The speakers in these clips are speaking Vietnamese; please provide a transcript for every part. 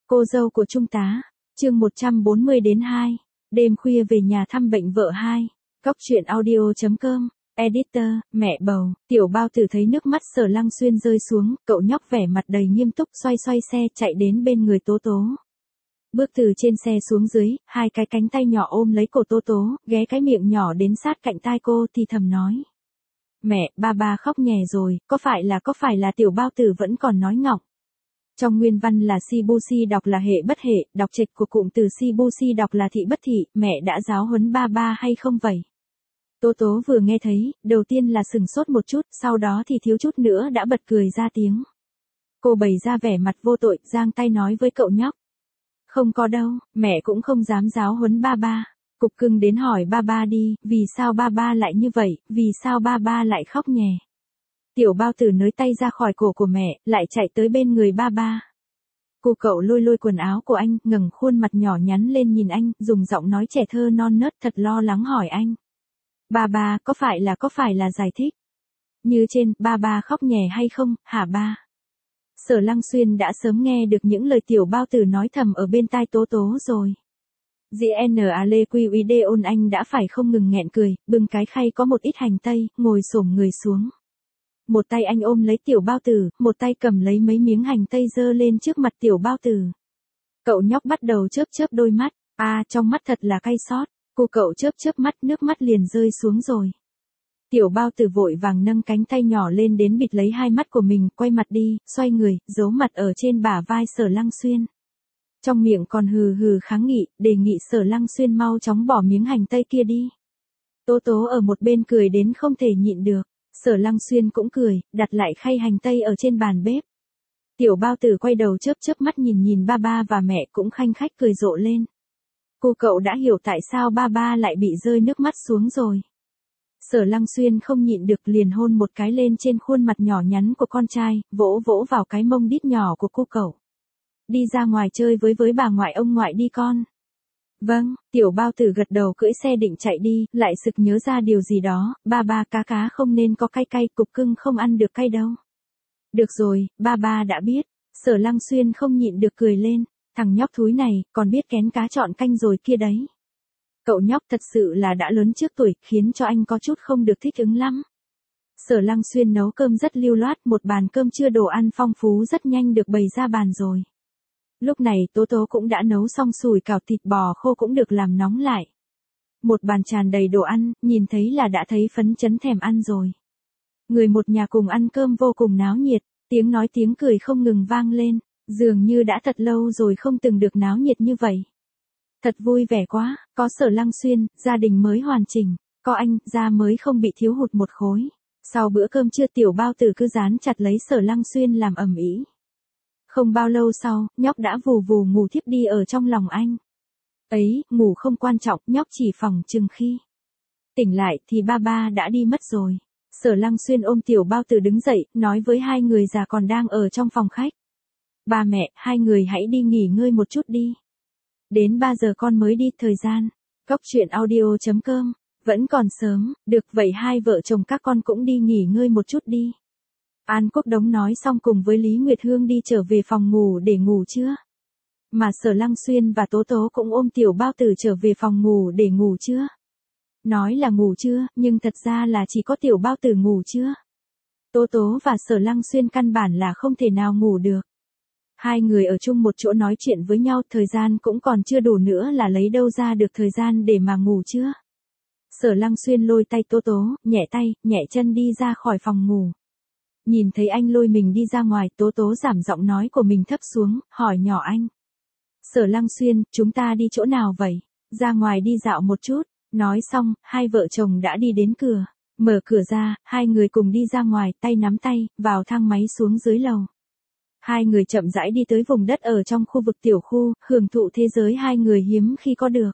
Cô dâu của Trung tá, chương 140 đến 2. Đêm khuya về nhà thăm bệnh vợ 2. Góc truyện audio.com. Editor, mẹ bầu, tiểu bao tử thấy nước mắt Sở Lăng Xuyên rơi xuống, cậu nhóc vẻ mặt đầy nghiêm túc xoay xe chạy đến bên người Tố Tố. Bước từ trên xe xuống dưới, hai cái cánh tay nhỏ ôm lấy cổ Tố Tố, ghé cái miệng nhỏ đến sát cạnh tai cô thì thầm nói. Mẹ, ba khóc nhè rồi, có phải là tiểu bao tử vẫn còn nói ngọng. Trong nguyên văn là si bu si đọc là hệ bất hệ, đọc trịch của cụm từ si bu si đọc là thị bất thị, mẹ đã giáo huấn ba hay không vậy? Tố Tố vừa nghe thấy, đầu tiên là sừng sốt một chút, sau đó thì thiếu chút nữa đã bật cười ra tiếng. Cô bày ra vẻ mặt vô tội, giang tay nói với cậu nhóc. Không có đâu, mẹ cũng không dám giáo huấn ba. Cục cưng đến hỏi ba đi, vì sao ba lại như vậy, vì sao ba lại khóc nhè. Tiểu bao tử nới tay ra khỏi cổ của mẹ, lại chạy tới bên người ba. Cô cậu lôi quần áo của anh, ngẩng khuôn mặt nhỏ nhắn lên nhìn anh, dùng giọng nói trẻ thơ non nớt thật lo lắng hỏi anh. Ba, có phải là giải thích? Như trên, ba khóc nhè hay không, hả ba? Sở Lăng Xuyên đã sớm nghe được những lời tiểu bao tử nói thầm ở bên tai Tố Tố rồi. GNALEQID anh đã phải không ngừng nghẹn cười, bưng cái khay có một ít hành tây, ngồi xổm người xuống. Một tay anh ôm lấy tiểu bao tử, một tay cầm lấy mấy miếng hành tây dơ lên trước mặt tiểu bao tử. Cậu nhóc bắt đầu chớp đôi mắt, trong mắt thật là cay xót. Cô cậu chớp mắt, nước mắt liền rơi xuống rồi. Tiểu bao tử vội vàng nâng cánh tay nhỏ lên đến bịt lấy hai mắt của mình, quay mặt đi, xoay người, giấu mặt ở trên bả vai Sở Lăng Xuyên. Trong miệng còn hừ kháng nghị, đề nghị Sở Lăng Xuyên mau chóng bỏ miếng hành tây kia đi. Tố Tố ở một bên cười đến không thể nhịn được. Sở Lăng Xuyên cũng cười, đặt lại khay hành tây ở trên bàn bếp. Tiểu bao tử quay đầu chớp mắt nhìn ba và mẹ cũng khanh khách cười rộ lên. Cô cậu đã hiểu tại sao ba lại bị rơi nước mắt xuống rồi. Sở Lăng Xuyên không nhịn được liền hôn một cái lên trên khuôn mặt nhỏ nhắn của con trai, vỗ vào cái mông đít nhỏ của cô cậu. Đi ra ngoài chơi với bà ngoại ông ngoại đi con. Vâng, tiểu bao tử gật đầu cưỡi xe định chạy đi, lại sực nhớ ra điều gì đó, ba cá không nên có cay, cục cưng không ăn được cay đâu. Được rồi, ba đã biết. Sở Lăng Xuyên không nhịn được cười lên, thằng nhóc thúi này, còn biết kén cá chọn canh rồi kia đấy. Cậu nhóc thật sự là đã lớn trước tuổi, khiến cho anh có chút không được thích ứng lắm. Sở Lăng Xuyên nấu cơm rất lưu loát, một bàn cơm trưa đồ ăn phong phú rất nhanh được bày ra bàn rồi. Lúc này Tố Tố cũng đã nấu xong sủi cảo thịt bò khô cũng được làm nóng lại. Một bàn tràn đầy đồ ăn, nhìn thấy là đã thấy phấn chấn thèm ăn rồi. Người một nhà cùng ăn cơm vô cùng náo nhiệt, tiếng nói tiếng cười không ngừng vang lên, dường như đã thật lâu rồi không từng được náo nhiệt như vậy. Thật vui vẻ quá, có Sở Lăng Xuyên, gia đình mới hoàn chỉnh, có anh, da mới không bị thiếu hụt một khối. Sau bữa cơm trưa tiểu bao tử cứ dán chặt lấy Sở Lăng Xuyên làm ầm ĩ. Không bao lâu sau, nhóc đã vù ngủ thiếp đi ở trong lòng anh. Ấy, ngủ không quan trọng, nhóc chỉ phỏng chừng khi tỉnh lại thì ba đã đi mất rồi. Sở Lăng Xuyên ôm tiểu bao tử đứng dậy, nói với hai người già còn đang ở trong phòng khách. Ba mẹ, hai người hãy đi nghỉ ngơi một chút đi. Đến 3 giờ con mới đi, thời gian. Góc truyện audio.com. Vẫn còn sớm, được vậy hai vợ chồng các con cũng đi nghỉ ngơi một chút đi. An Quốc Đống nói xong cùng với Lý Nguyệt Hương đi trở về phòng ngủ để ngủ trưa. Mà Sở Lăng Xuyên và Tố Tố cũng ôm tiểu bao tử trở về phòng ngủ để ngủ trưa. Nói là ngủ trưa, nhưng thật ra là chỉ có tiểu bao tử ngủ trưa. Tố Tố và Sở Lăng Xuyên căn bản là không thể nào ngủ được. Hai người ở chung một chỗ nói chuyện với nhau, thời gian cũng còn chưa đủ nữa là lấy đâu ra được thời gian để mà ngủ trưa. Sở Lăng Xuyên lôi tay Tố Tố, nhẹ tay, nhẹ chân đi ra khỏi phòng ngủ. Nhìn thấy anh lôi mình đi ra ngoài, Tố Tố giảm giọng nói của mình thấp xuống, hỏi nhỏ anh. Sở Lăng Xuyên, chúng ta đi chỗ nào vậy? Ra ngoài đi dạo một chút. Nói xong, hai vợ chồng đã đi đến cửa. Mở cửa ra, hai người cùng đi ra ngoài, tay nắm tay, vào thang máy xuống dưới lầu. Hai người chậm rãi đi tới vùng đất ở trong khu vực tiểu khu, hưởng thụ thế giới hai người hiếm khi có được.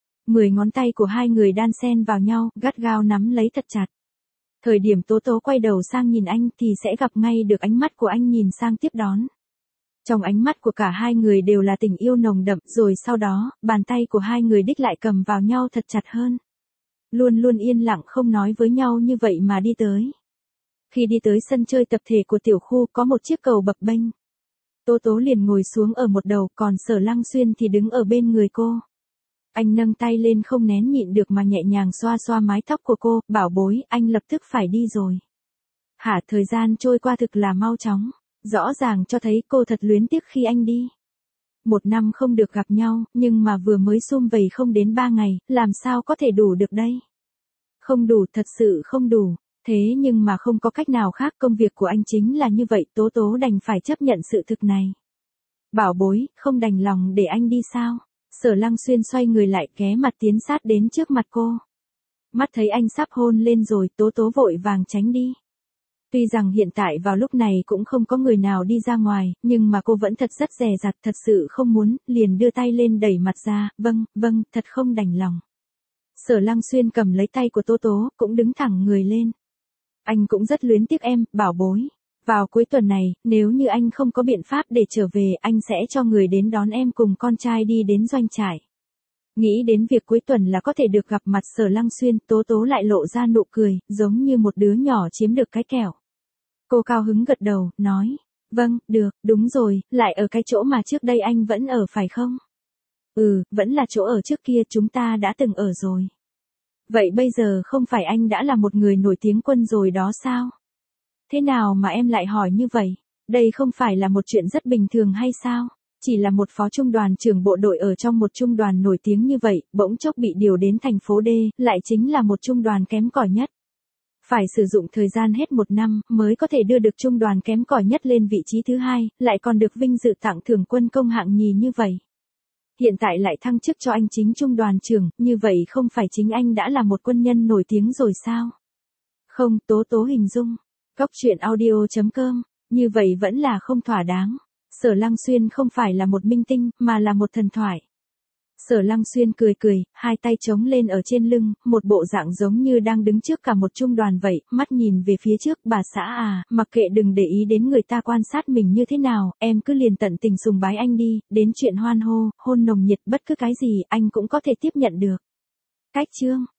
10 ngón tay của hai người đan xen vào nhau, gắt gao nắm lấy thật chặt. Thời điểm Tố Tố quay đầu sang nhìn anh thì sẽ gặp ngay được ánh mắt của anh nhìn sang tiếp đón. Trong ánh mắt của cả hai người đều là tình yêu nồng đậm, rồi sau đó, bàn tay của hai người đích lại cầm vào nhau thật chặt hơn. Luôn yên lặng không nói với nhau như vậy mà đi tới. Khi đi tới sân chơi tập thể của tiểu khu có một chiếc cầu bập bênh. Tố Tố liền ngồi xuống ở một đầu, còn Sở Lăng Xuyên thì đứng ở bên người cô. Anh nâng tay lên không nén nhịn được mà nhẹ nhàng xoa xoa mái tóc của cô, bảo bối, anh lập tức phải đi rồi. Hả, thời gian trôi qua thực là mau chóng, rõ ràng cho thấy cô thật luyến tiếc khi anh đi. 1 năm không được gặp nhau, nhưng mà vừa mới sum vầy không đến 3 ngày, làm sao có thể đủ được đây? Không đủ, thật sự không đủ. Thế nhưng mà không có cách nào khác, công việc của anh chính là như vậy, Tố Tố đành phải chấp nhận sự thực này. Bảo bối, không đành lòng để anh đi sao? Sở Lăng Xuyên xoay người lại, ghé mặt tiến sát đến trước mặt cô. Mắt thấy anh sắp hôn lên rồi, Tố Tố vội vàng tránh đi. Tuy rằng hiện tại vào lúc này cũng không có người nào đi ra ngoài, nhưng mà cô vẫn thật rất dè dặt, thật sự không muốn, liền đưa tay lên đẩy mặt ra, vâng, thật không đành lòng. Sở Lăng Xuyên cầm lấy tay của Tố Tố, cũng đứng thẳng người lên. Anh cũng rất luyến tiếc em, bảo bối. Vào cuối tuần này, nếu như anh không có biện pháp để trở về, anh sẽ cho người đến đón em cùng con trai đi đến doanh trại. Nghĩ đến việc cuối tuần là có thể được gặp mặt Sở Lăng Xuyên, Tố Tố lại lộ ra nụ cười, giống như một đứa nhỏ chiếm được cái kẹo. Cô cao hứng gật đầu, nói, vâng, được, đúng rồi, lại ở cái chỗ mà trước đây anh vẫn ở phải không? Ừ, vẫn là chỗ ở trước kia chúng ta đã từng ở rồi. Vậy bây giờ không phải anh đã là một người nổi tiếng quân rồi đó sao? Thế nào mà em lại hỏi như vậy? Đây không phải là một chuyện rất bình thường hay sao? Chỉ là một phó trung đoàn trưởng bộ đội ở trong một trung đoàn nổi tiếng như vậy, bỗng chốc bị điều đến thành phố D, lại chính là một trung đoàn kém cỏi nhất. Phải sử dụng thời gian hết 1 năm mới có thể đưa được trung đoàn kém cỏi nhất lên vị trí thứ 2, lại còn được vinh dự tặng thưởng quân công hạng nhì như vậy. Hiện tại lại thăng chức cho anh chính trung đoàn trưởng, như vậy không phải chính anh đã là một quân nhân nổi tiếng rồi sao? Không, Tố Tố hình dung. Cóc truyện audio.com, như vậy vẫn là không thỏa đáng. Sở Lăng Xuyên không phải là một minh tinh, mà là một thần thoại. Sở Lăng Xuyên cười cười, hai tay chống lên ở trên lưng, một bộ dạng giống như đang đứng trước cả một trung đoàn vậy, mắt nhìn về phía trước, bà xã à, mặc kệ đừng để ý đến người ta quan sát mình như thế nào, em cứ liền tận tình sùng bái anh đi, đến chuyện hoan hô, hôn nồng nhiệt bất cứ cái gì anh cũng có thể tiếp nhận được. Cách chương